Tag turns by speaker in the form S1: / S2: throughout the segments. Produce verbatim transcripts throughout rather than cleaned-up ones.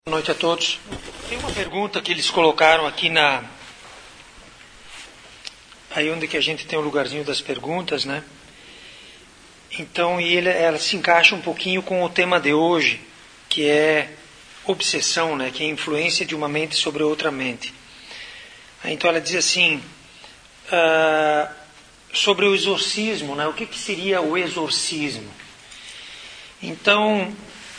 S1: Boa noite a todos. Tem uma pergunta que eles colocaram aqui na... Aí onde que a gente tem o lugarzinho das perguntas, né? Então, e ele, ela se encaixa um pouquinho com o tema de hoje, que é obsessão, né? Que é a influência de uma mente sobre outra mente. Então ela diz assim, uh, sobre o exorcismo, né? O que, que seria o exorcismo? Então...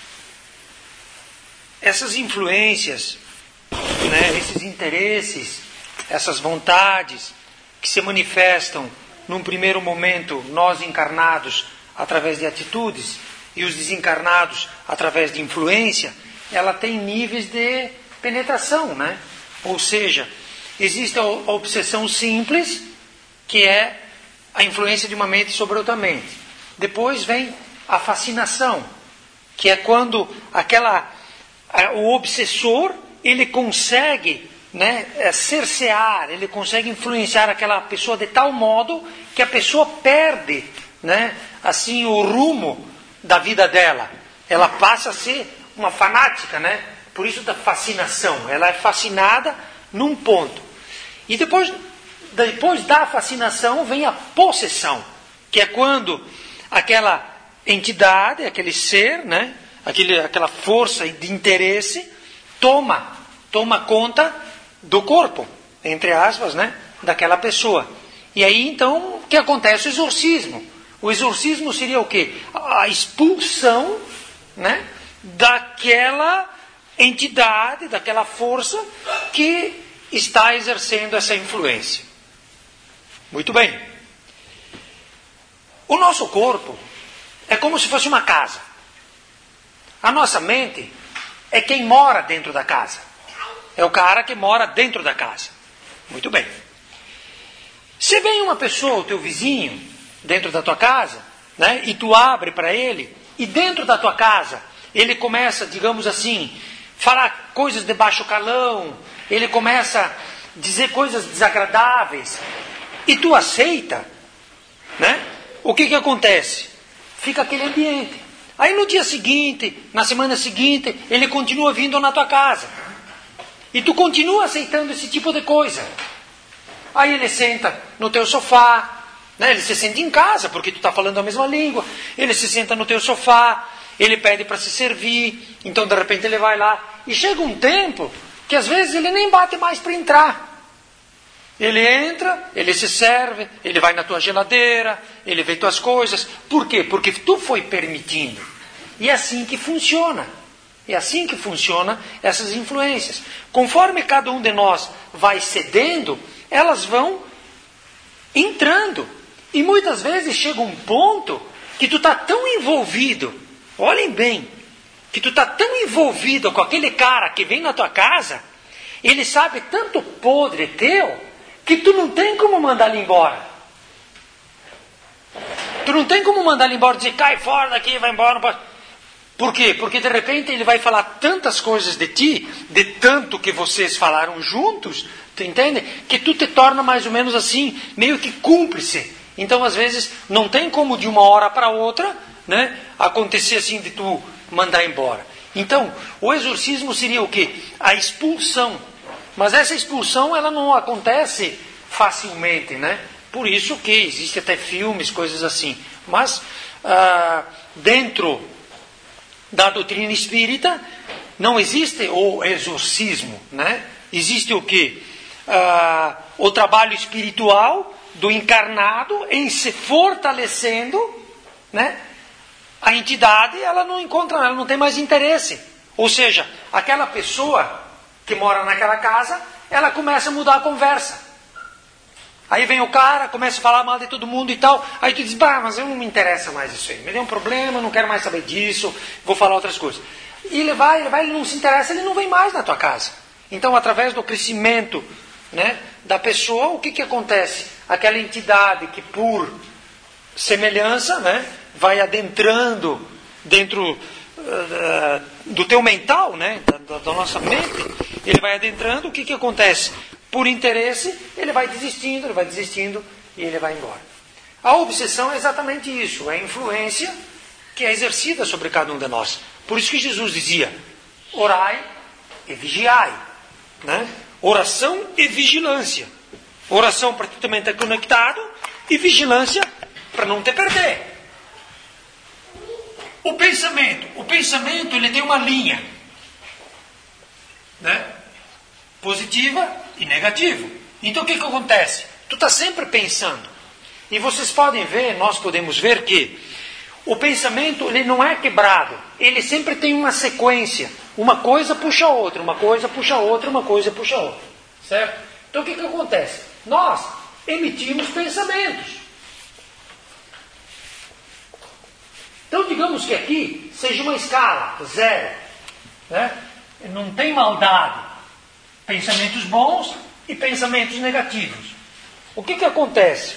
S1: essas influências, né, esses interesses, essas vontades que se manifestam num primeiro momento, nós encarnados através de atitudes e os desencarnados através de influência, ela tem níveis de penetração, né? Ou seja, existe a obsessão simples, que é a influência de uma mente sobre outra mente. Depois vem a fascinação, que é quando aquela... o obsessor, ele consegue, né, cercear, ele consegue influenciar aquela pessoa de tal modo que a pessoa perde, né, assim, o rumo da vida dela. Ela passa a ser uma fanática, né? Por isso da fascinação. Ela é fascinada num ponto. E depois, depois da fascinação vem a possessão, que é quando aquela entidade, aquele ser, né, Aquele, aquela força de interesse toma, toma conta do corpo, entre aspas, né, daquela pessoa. E aí, então, o que acontece? O exorcismo. O exorcismo seria o quê? A expulsão, né, daquela entidade, daquela força que está exercendo essa influência. Muito bem. O nosso corpo é como se fosse uma casa. A nossa mente é quem mora dentro da casa. É o cara que mora dentro da casa. Muito bem. Se vem uma pessoa, o teu vizinho, dentro da tua casa, né, e tu abre para ele, e dentro da tua casa, ele começa, digamos assim, falar coisas de baixo calão, ele começa a dizer coisas desagradáveis, e tu aceita, né? O que que acontece? Fica aquele ambiente. Aí no dia seguinte, na semana seguinte, ele continua vindo na tua casa. E tu continua aceitando esse tipo de coisa. Aí ele senta no teu sofá, né? Ele se sente em casa, porque tu está falando a mesma língua. Ele se senta no teu sofá, ele pede para se servir, então de repente ele vai lá. E chega um tempo que às vezes ele nem bate mais para entrar. Ele entra, ele se serve, ele vai na tua geladeira, ele vê tuas coisas. Por quê? Porque tu foi permitindo. E é assim que funciona. É assim que funcionam essas influências. Conforme cada um de nós vai cedendo, elas vão entrando. E muitas vezes chega um ponto que tu está tão envolvido, olhem bem, que tu está tão envolvido com aquele cara que vem na tua casa, ele sabe tanto podre teu, que tu não tem como mandar ele embora. Tu não tem como mandar ele embora e dizer, cai fora daqui, vai embora. Não pode. Por quê? Porque de repente ele vai falar tantas coisas de ti, de tanto que vocês falaram juntos, tu entende? Que tu te torna mais ou menos assim, meio que cúmplice. Então às vezes não tem como de uma hora para outra, né, acontecer assim de tu mandar embora. Então o exorcismo seria o quê? A expulsão. Mas essa expulsão, ela não acontece facilmente, né? Por isso que existe até filmes, coisas assim. Mas, ah, dentro da doutrina espírita, não existe o exorcismo, né? Existe o quê? Ah, o trabalho espiritual do encarnado em se fortalecendo, né? A entidade, ela não encontra, ela não tem mais interesse. Ou seja, aquela pessoa que mora naquela casa, ela começa a mudar a conversa. Aí vem o cara, começa a falar mal de todo mundo e tal, aí tu diz, bah, mas eu não me interessa mais isso aí, me deu um problema, não quero mais saber disso, vou falar outras coisas. E ele vai, ele vai, ele não se interessa, ele não vem mais na tua casa. Então, através do crescimento, né, da pessoa, o que que acontece? Aquela entidade que por semelhança, né, vai adentrando dentro uh, do teu mental, né, da, da nossa mente, ele vai adentrando, o que que acontece? Por interesse, ele vai desistindo, ele vai desistindo e ele vai embora. A obsessão é exatamente isso, é a influência que é exercida sobre cada um de nós. Por isso que Jesus dizia, orai e vigiai. Né? Oração e vigilância. Oração para tu também estar conectado e vigilância para não te perder. O pensamento. O pensamento ele tem uma linha. Né? Positiva e negativa. Então o que, que acontece? Tu está sempre pensando. E vocês podem ver, nós podemos ver que o pensamento ele não é quebrado. Ele sempre tem uma sequência. Uma coisa puxa a outra, uma coisa puxa a outra, uma coisa puxa a outra. Certo? Então o que, que acontece? Nós emitimos pensamentos. Então digamos que aqui seja uma escala, zero. Né? Não tem maldade. Pensamentos bons e pensamentos negativos. O que, que acontece?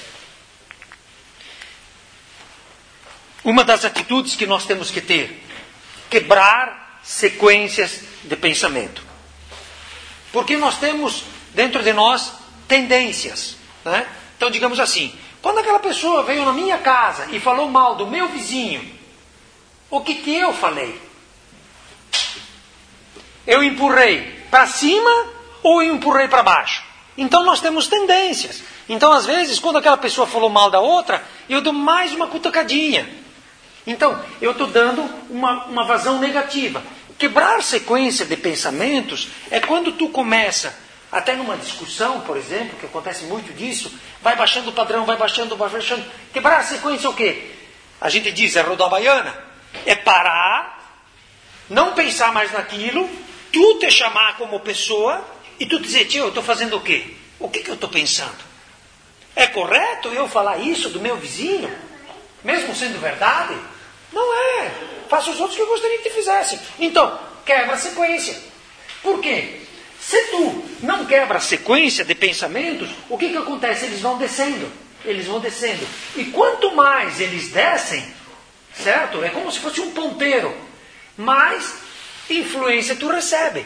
S1: Uma das atitudes que nós temos que ter, quebrar sequências de pensamento. Porque nós temos dentro de nós tendências. Né? Então, digamos assim, quando aquela pessoa veio na minha casa e falou mal do meu vizinho, o que, que eu falei? Eu empurrei para cima ou eu empurrei para baixo? Então nós temos tendências. Então, às vezes, quando aquela pessoa falou mal da outra, eu dou mais uma cutucadinha. Então, eu estou dando uma, uma vazão negativa. Quebrar sequência de pensamentos é quando tu começa, até numa discussão, por exemplo, que acontece muito disso, vai baixando o padrão, vai baixando, vai baixando. Quebrar a sequência é o quê? A gente diz, é rodar a baiana. É parar, não pensar mais naquilo, tu te chamar como pessoa e tu dizer, tio, eu estou fazendo o quê? O que, que eu estou pensando? É correto eu falar isso do meu vizinho? Mesmo sendo verdade? Não é. Faça os outros que eu gostaria que te fizessem. Então, quebra a sequência. Por quê? Se tu não quebra a sequência de pensamentos, o que, que acontece? Eles vão descendo. Eles vão descendo. E quanto mais eles descem, certo? É como se fosse um ponteiro. Mais influência tu recebe.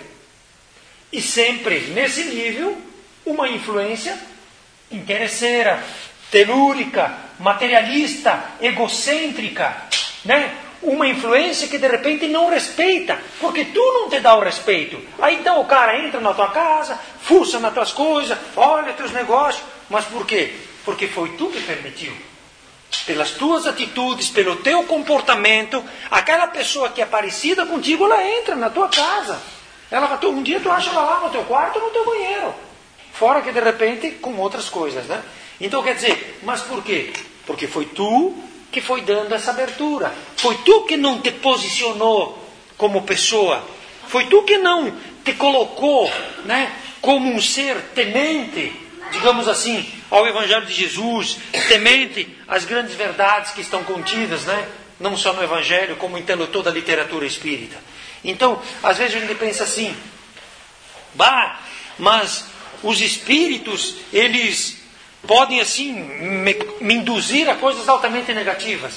S1: E sempre, nesse nível, uma influência interesseira, telúrica, materialista, egocêntrica, né? Uma influência que de repente não respeita, porque tu não te dá o respeito. Aí então o cara entra na tua casa, fuça nas tuas coisas, olha teus negócios. Mas por quê? Porque foi tu que permitiu. Pelas tuas atitudes, pelo teu comportamento, aquela pessoa que é parecida contigo, ela entra na tua casa. Ela, um dia tu acha ela lá no teu quarto ou no teu banheiro. Fora que de repente com outras coisas, né? Então quer dizer, mas por quê? Porque foi tu que foi dando essa abertura. Foi tu que não te posicionou como pessoa. Foi tu que não te colocou, né, como um ser temente, digamos assim, ao Evangelho de Jesus, temente às grandes verdades que estão contidas, né? Não só no Evangelho, como em toda a literatura espírita. Então, às vezes a gente pensa assim, bah, mas os espíritos, eles podem assim me, me induzir a coisas altamente negativas.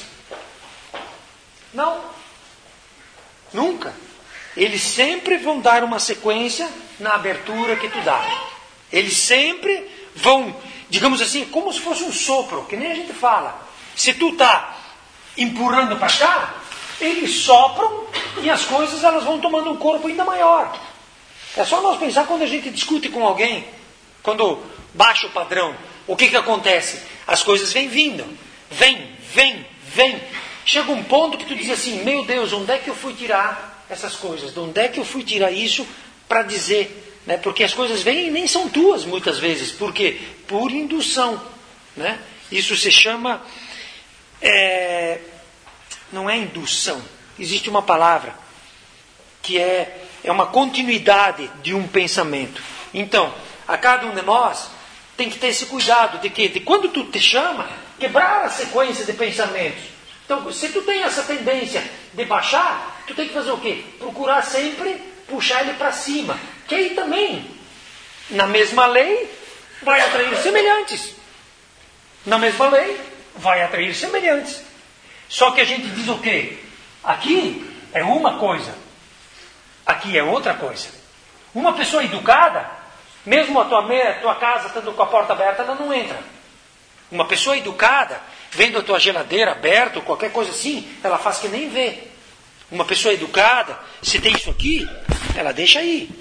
S1: Não. Nunca. Eles sempre vão dar uma sequência na abertura que tu dá. Eles sempre vão, digamos assim, como se fosse um sopro, que nem a gente fala. Se tu está empurrando para cá, eles sopram e as coisas elas vão tomando um corpo ainda maior. É só nós pensar quando a gente discute com alguém, quando baixa o padrão, o que que acontece? As coisas vêm vindo, vem, vem, vem. Chega um ponto que tu diz assim, meu Deus, onde é que eu fui tirar essas coisas? De onde é que eu fui tirar isso para dizer? Né? Porque as coisas vêm e nem são tuas muitas vezes. Por quê? Por indução. Né? Isso se chama... É, não é indução. Existe uma palavra que é, é uma continuidade de um pensamento. Então, a cada um de nós tem que ter esse cuidado de que, de quando tu te chama, quebrar a sequência de pensamentos. Então, se tu tem essa tendência de baixar, tu tem que fazer o quê? Procurar sempre puxar ele para cima. Que aí também, na mesma lei, vai atrair semelhantes. Na mesma lei, vai atrair semelhantes. Só que a gente diz o quê? Aqui é uma coisa. Aqui é outra coisa. Uma pessoa educada, mesmo a tua, a tua casa estando com a porta aberta, ela não entra. Uma pessoa educada, vendo a tua geladeira aberta ou qualquer coisa assim, ela faz que nem vê. Uma pessoa educada, se tem isso aqui, ela deixa aí.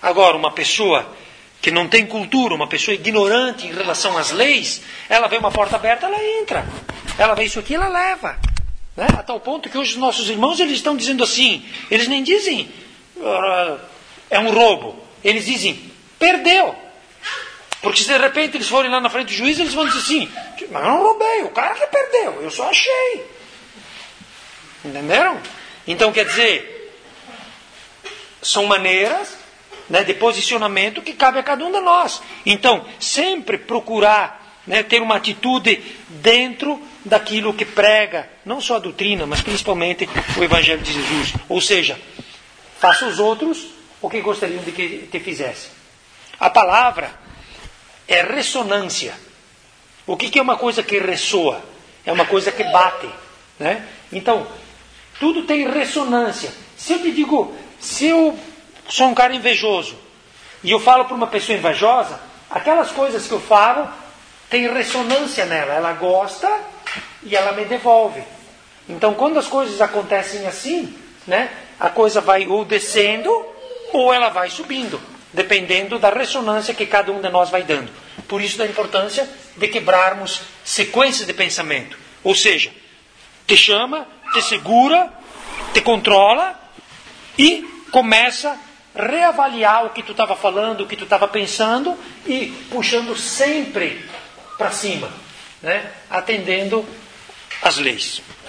S1: Agora, uma pessoa que não tem cultura, uma pessoa ignorante em relação às leis, ela vê uma porta aberta, ela entra. Ela vê isso aqui, ela leva. Né? A tal ponto que hoje os nossos irmãos eles estão dizendo assim, eles nem dizem uh, é um roubo, eles dizem perdeu. Porque se de repente eles forem lá na frente do juiz, eles vão dizer assim, mas eu não roubei, o cara que perdeu, eu só achei. Entenderam? Então quer dizer, são maneiras, né, de posicionamento que cabe a cada um de nós. Então, sempre procurar, né, ter uma atitude dentro daquilo que prega, não só a doutrina, mas principalmente o Evangelho de Jesus. Ou seja, faça aos outros o que gostariam de que te fizesse. A palavra é ressonância. O que é uma coisa que ressoa? É uma coisa que bate. Né? Então, tudo tem ressonância. Se eu te digo, se eu sou um cara invejoso e eu falo para uma pessoa invejosa, aquelas coisas que eu falo tem ressonância nela. Ela gosta e ela me devolve. Então, quando as coisas acontecem assim, né, a coisa vai ou descendo ou ela vai subindo, dependendo da ressonância que cada um de nós vai dando. Por isso da importância de quebrarmos sequências de pensamento. Ou seja, te chama, te segura, te controla e começa a reavaliar o que tu estava falando, o que tu estava pensando e puxando sempre para cima, né? Atendendo às leis.